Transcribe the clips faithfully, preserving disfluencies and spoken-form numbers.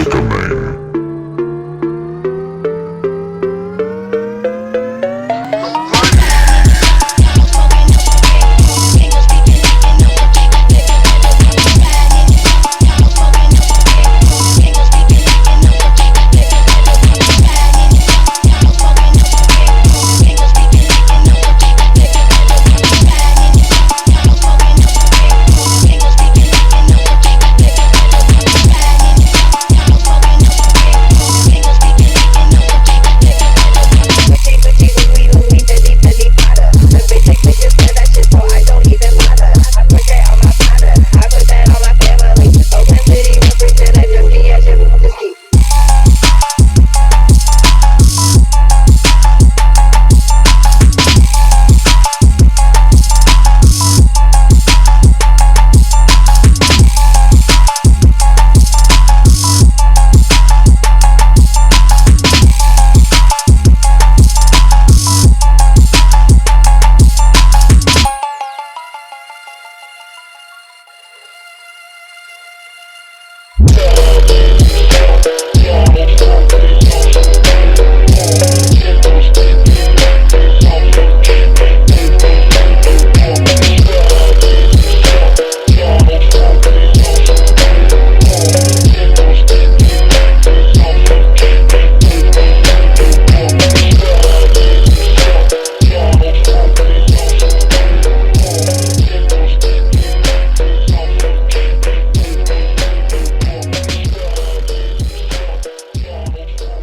Thank you.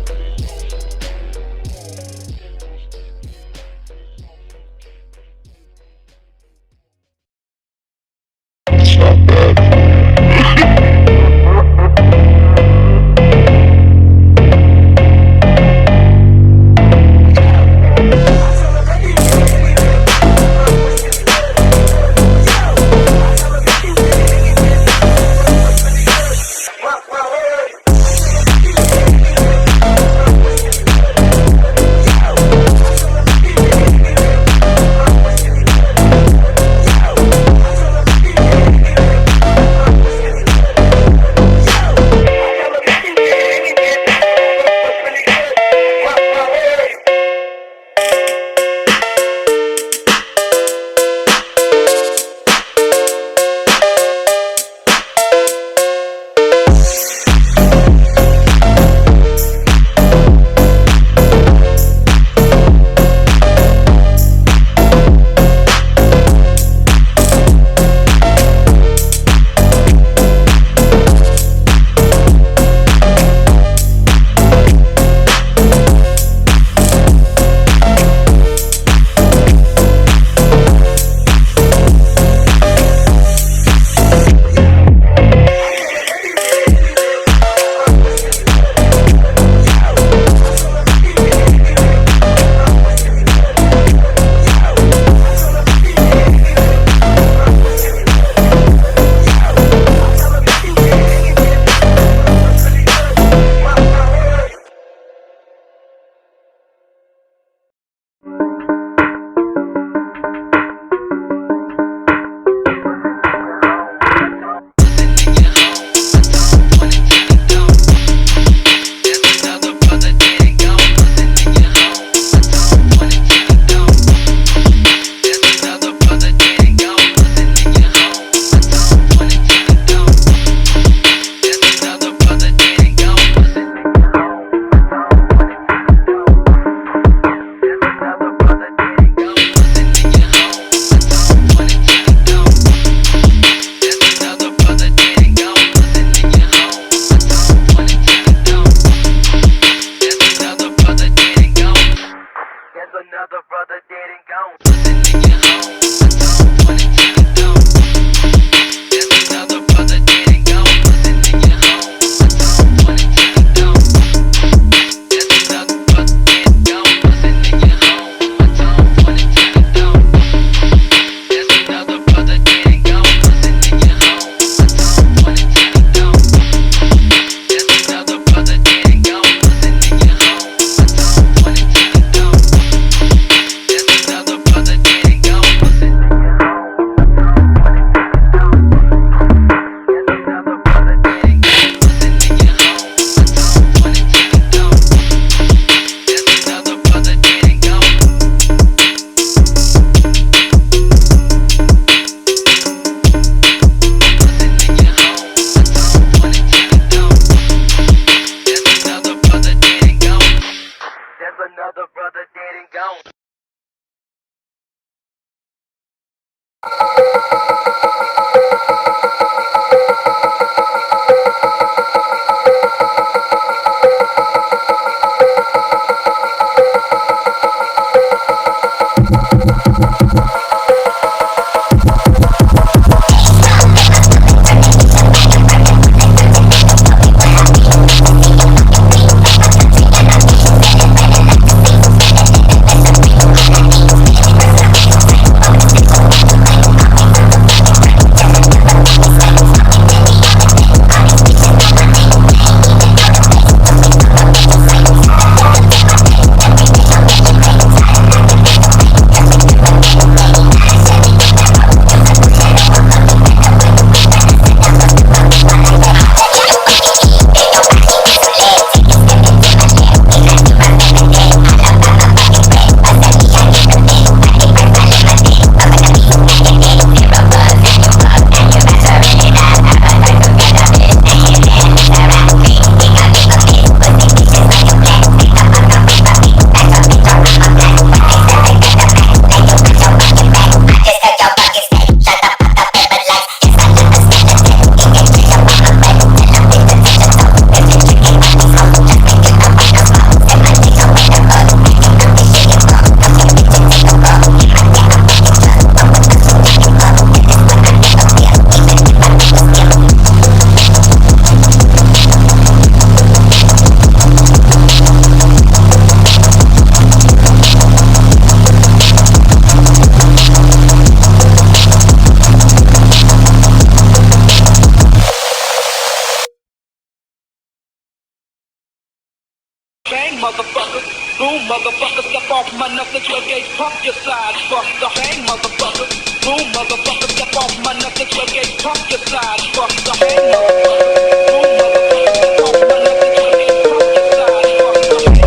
bang, motherfucker. Boom, motherfucker, step off my nuts, let your gauge pump your side. Fuck the bang, motherfucker. Boom, motherfucker, step off my nuts, let your gauge pump your side. Fuck the bang, motherfucker. Boom, motherfucker, step off my nuts, let your gauge pump your side. Fuck the bang.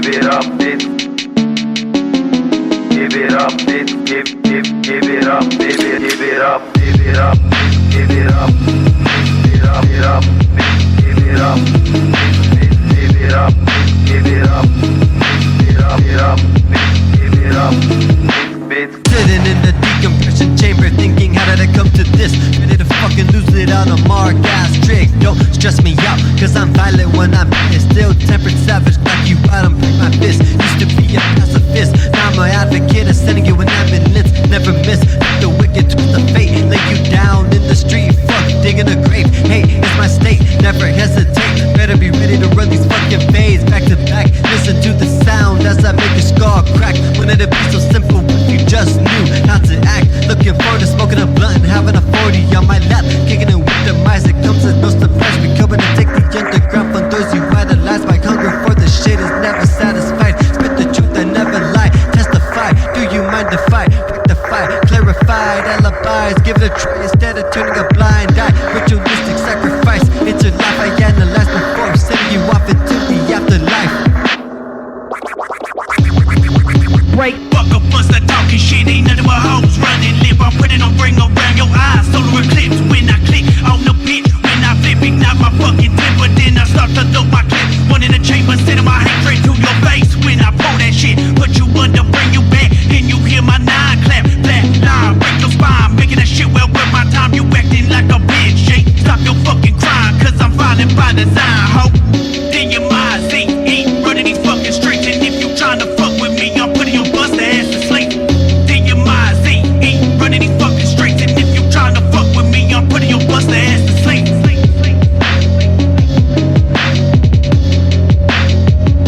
give it up, bitch. Give it up, bitch. Give, give, give it up, baby. Give it up, give it up, give it up, give it up, give it up, give it up, give it up, give it up, give it up, give it up, give it up, bitch. Sitting in the decompression chamber, thinking how did I come to this? Ready to fucking lose it on a mark ass trick. Don't stress me out, cause I'm violent when I'm pissed. Still tempered savage, like you out and break my fist. Used to be a pacifist, now I'm an advocate of sending you an ambulance. Never miss the wicked twist of fate. Lay you down in the street, fuck digging a grave. Hey, it's my state, never hesitate. Better be ready to run these fucking fades back to back. Listen to the sound as I make your skull crack. Wouldn't it be so simple if you just knew how to act? Looking forward to smoking a blunt and having a forty on my lap, kicking it with the mice. It comes as no surprise. We coming to take the underground from those you idolize. My hunger for the shit is never satisfied. Spit the truth, I never lie. Testify, do you mind the fight? Break the fight, clarified alibis. Give it a try instead of turning a blind eye. Ritualistic sacrifice, it's your life I analyze before sending you off into the afterlife. Break. Fuck up, bust that talking shit. Ain't nothing but hoes running lip. I'm putting on ring around your eyes. Solar eclipse when I click on the bitch. When I flip, ignite my fucking temper. Then I start to load my clip. One in the chamber, sending my hate straight to your face. When I pull that shit, put you under, bring you back. Then you hear my nine clap. Flat line, break your spine. Making that shit well worth my time. You acting like a bitch, Jake. Stop your fucking crime, cause I'm violent by design, ho. Then your mind, Z E, running these fucking streets. And if you trying to fuck with me, I'm putting your bust ass to sleep. Then your mind, Z E, running these fucking streets. And if you trying to fuck with me, I'm putting your bust ass to sleep.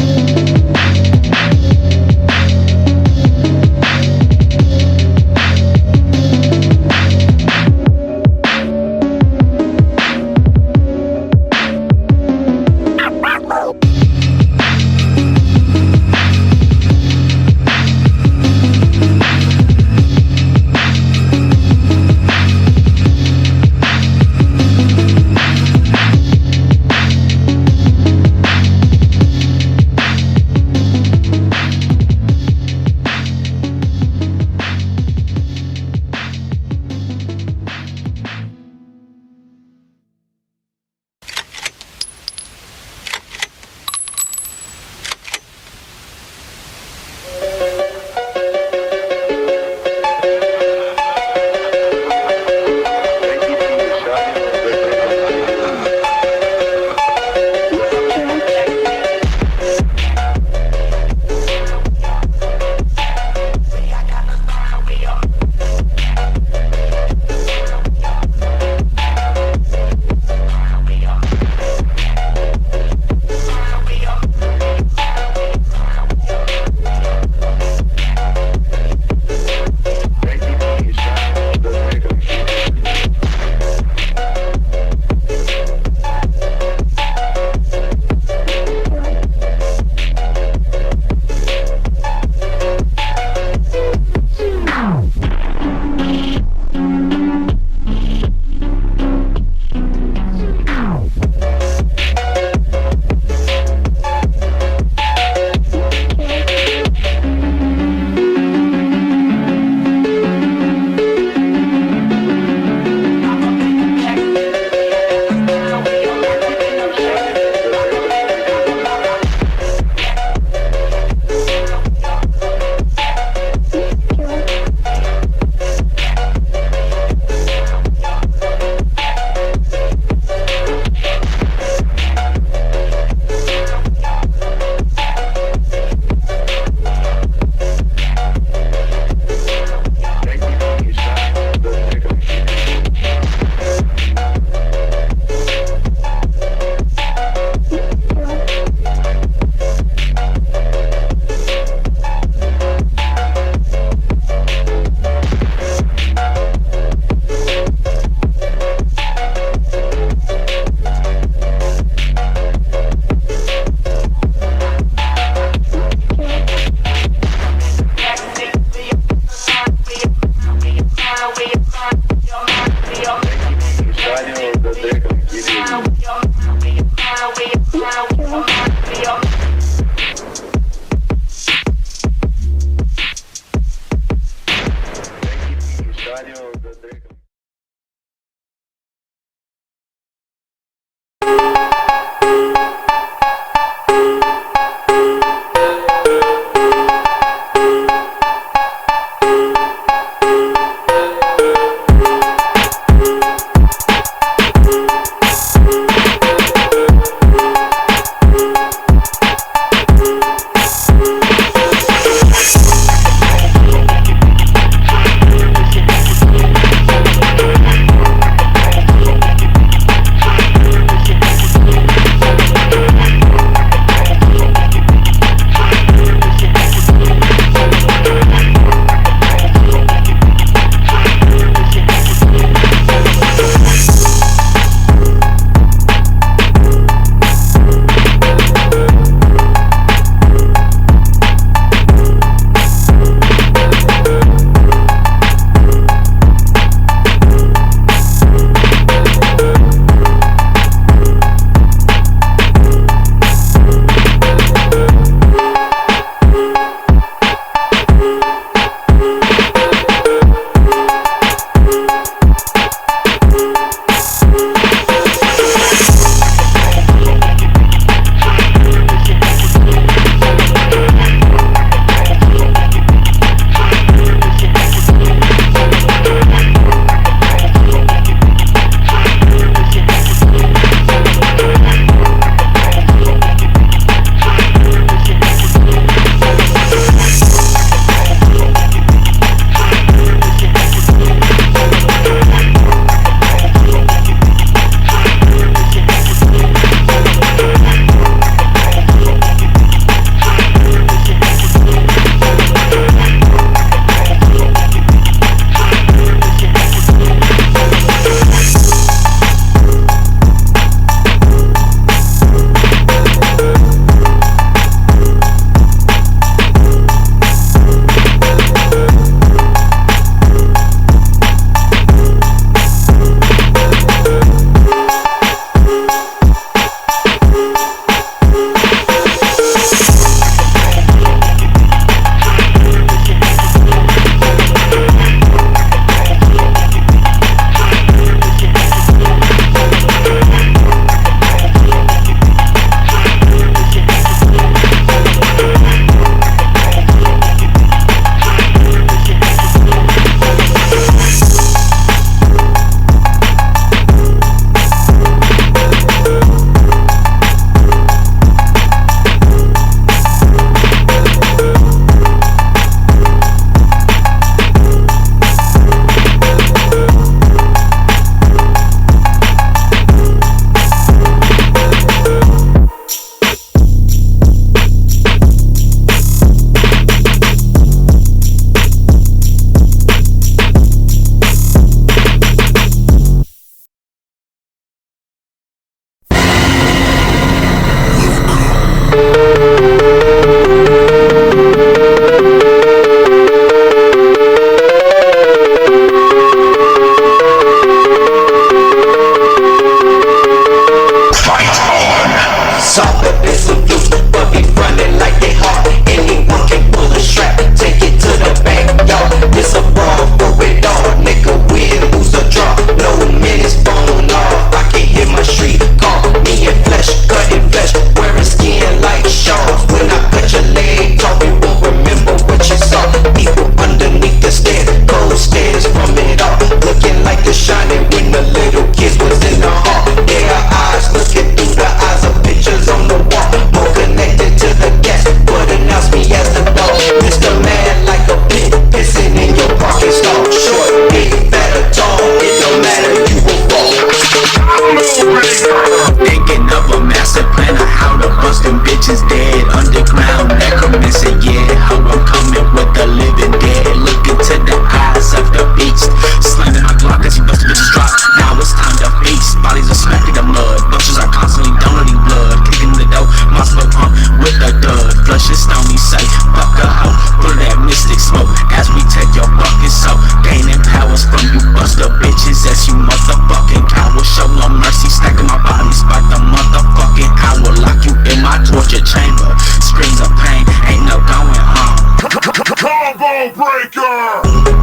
precious stony say, fuck a hoe, full of that mystic smoke. As we take your fucking soul, gaining powers from you buster bitches. As you motherfucking cowards, show no mercy, stacking my body, spike the motherfucking hour. Lock you in my torture chamber, screams of pain, ain't no going home. Combo breaker!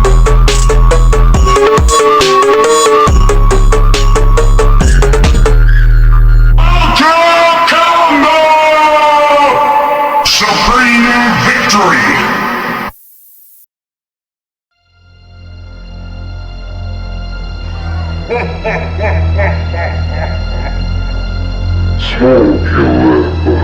Supreme victory! Smoke your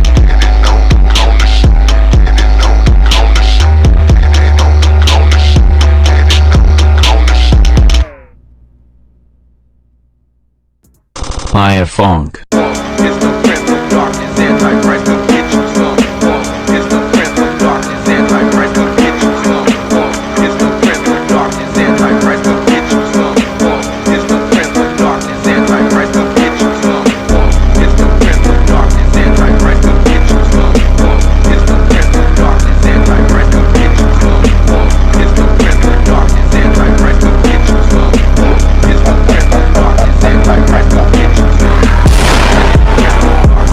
Maya Funk. It's the prince of darkness, Antichrist, come get you some. It's the prince of darkness, Antichrist, come get you some. It's the prince of darkness, Antichrist, come get you some. It's the prince of darkness, Antichrist, come get you some. It's the prince of darkness, Antichrist, come get you some. It's the prince of darkness, Antichrist, come get you some. It's the prince of darkness, Antichrist, come get you some. It's the prince of darkness, Antichrist, come get you some.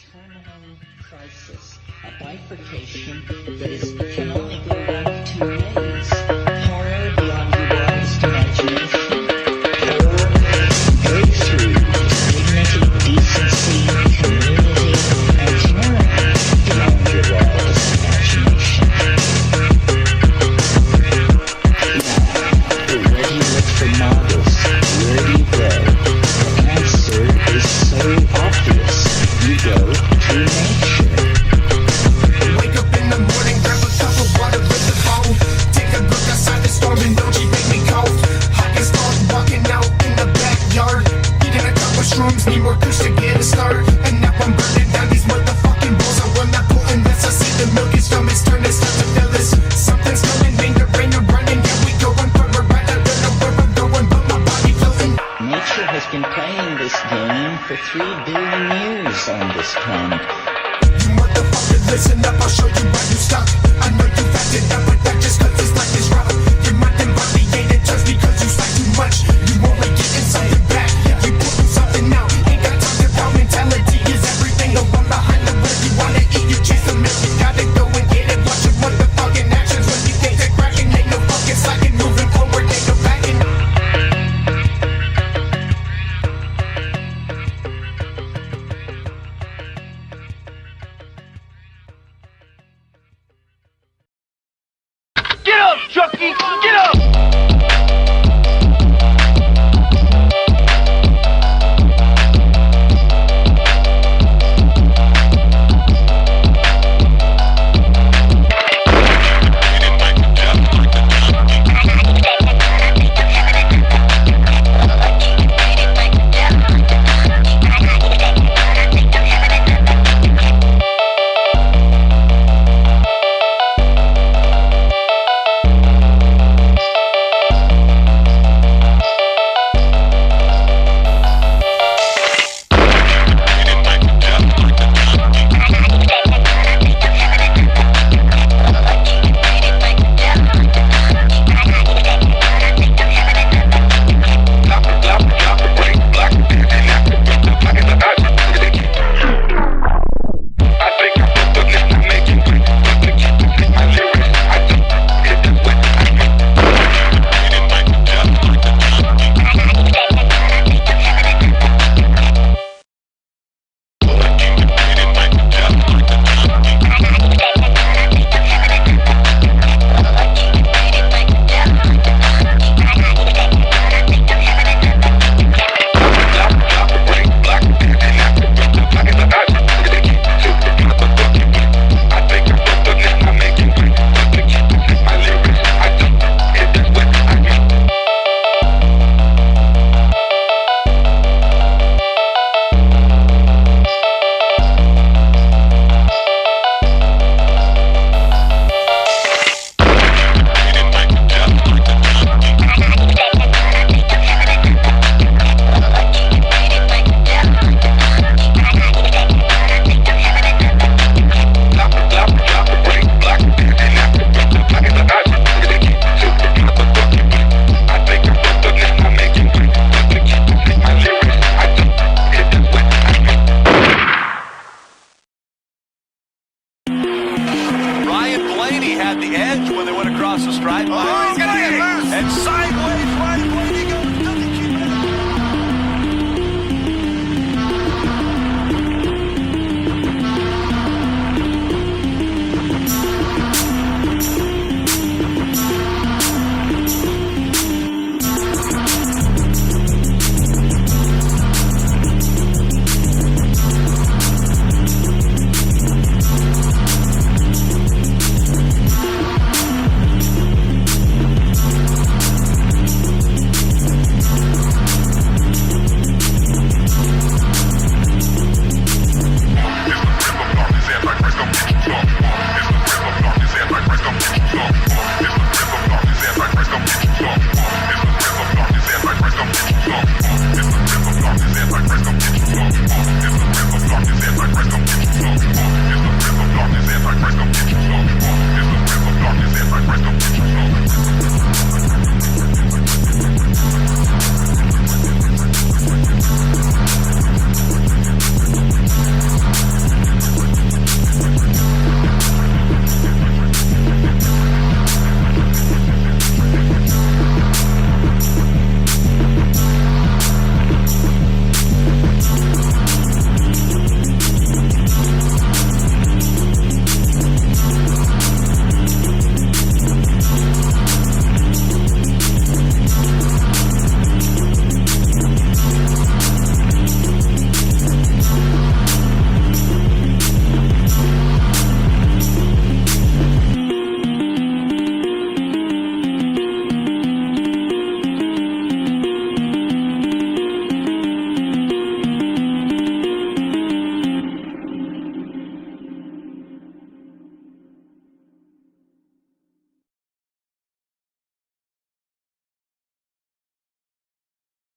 terminal crisis, a bifurcation that is, can only go one of two ways. Horror beyond your wildest imagination, or breakthrough, dignity, decency, community, and tyranny beyond your wildest imagination. Now, where do you look for models? Where do you go? The answer is so obvious. You go to nature. Wake up in the morning, grab a cup of water with the phone. Take a look outside the storm and don't you make me cold. Hot as cold, walking out in the backyard. Eating a couple shrooms, need more kush to get a start. And now I'm burning down these motherfucking bowls. I will not pull unless I see the milk is from its turn. It's time to feel this. Something's coming, rain, the rain, you're running. Yeah, we going for a ride. I don't know where I'm going, but my body floating. Nature has been playing this game for three billion years on this planet. You motherfucker, listen up, I'll show you why you stuck. I know you've acted up, but that just cause this life is rough. Your mind and body ain't in touch because you slack too much.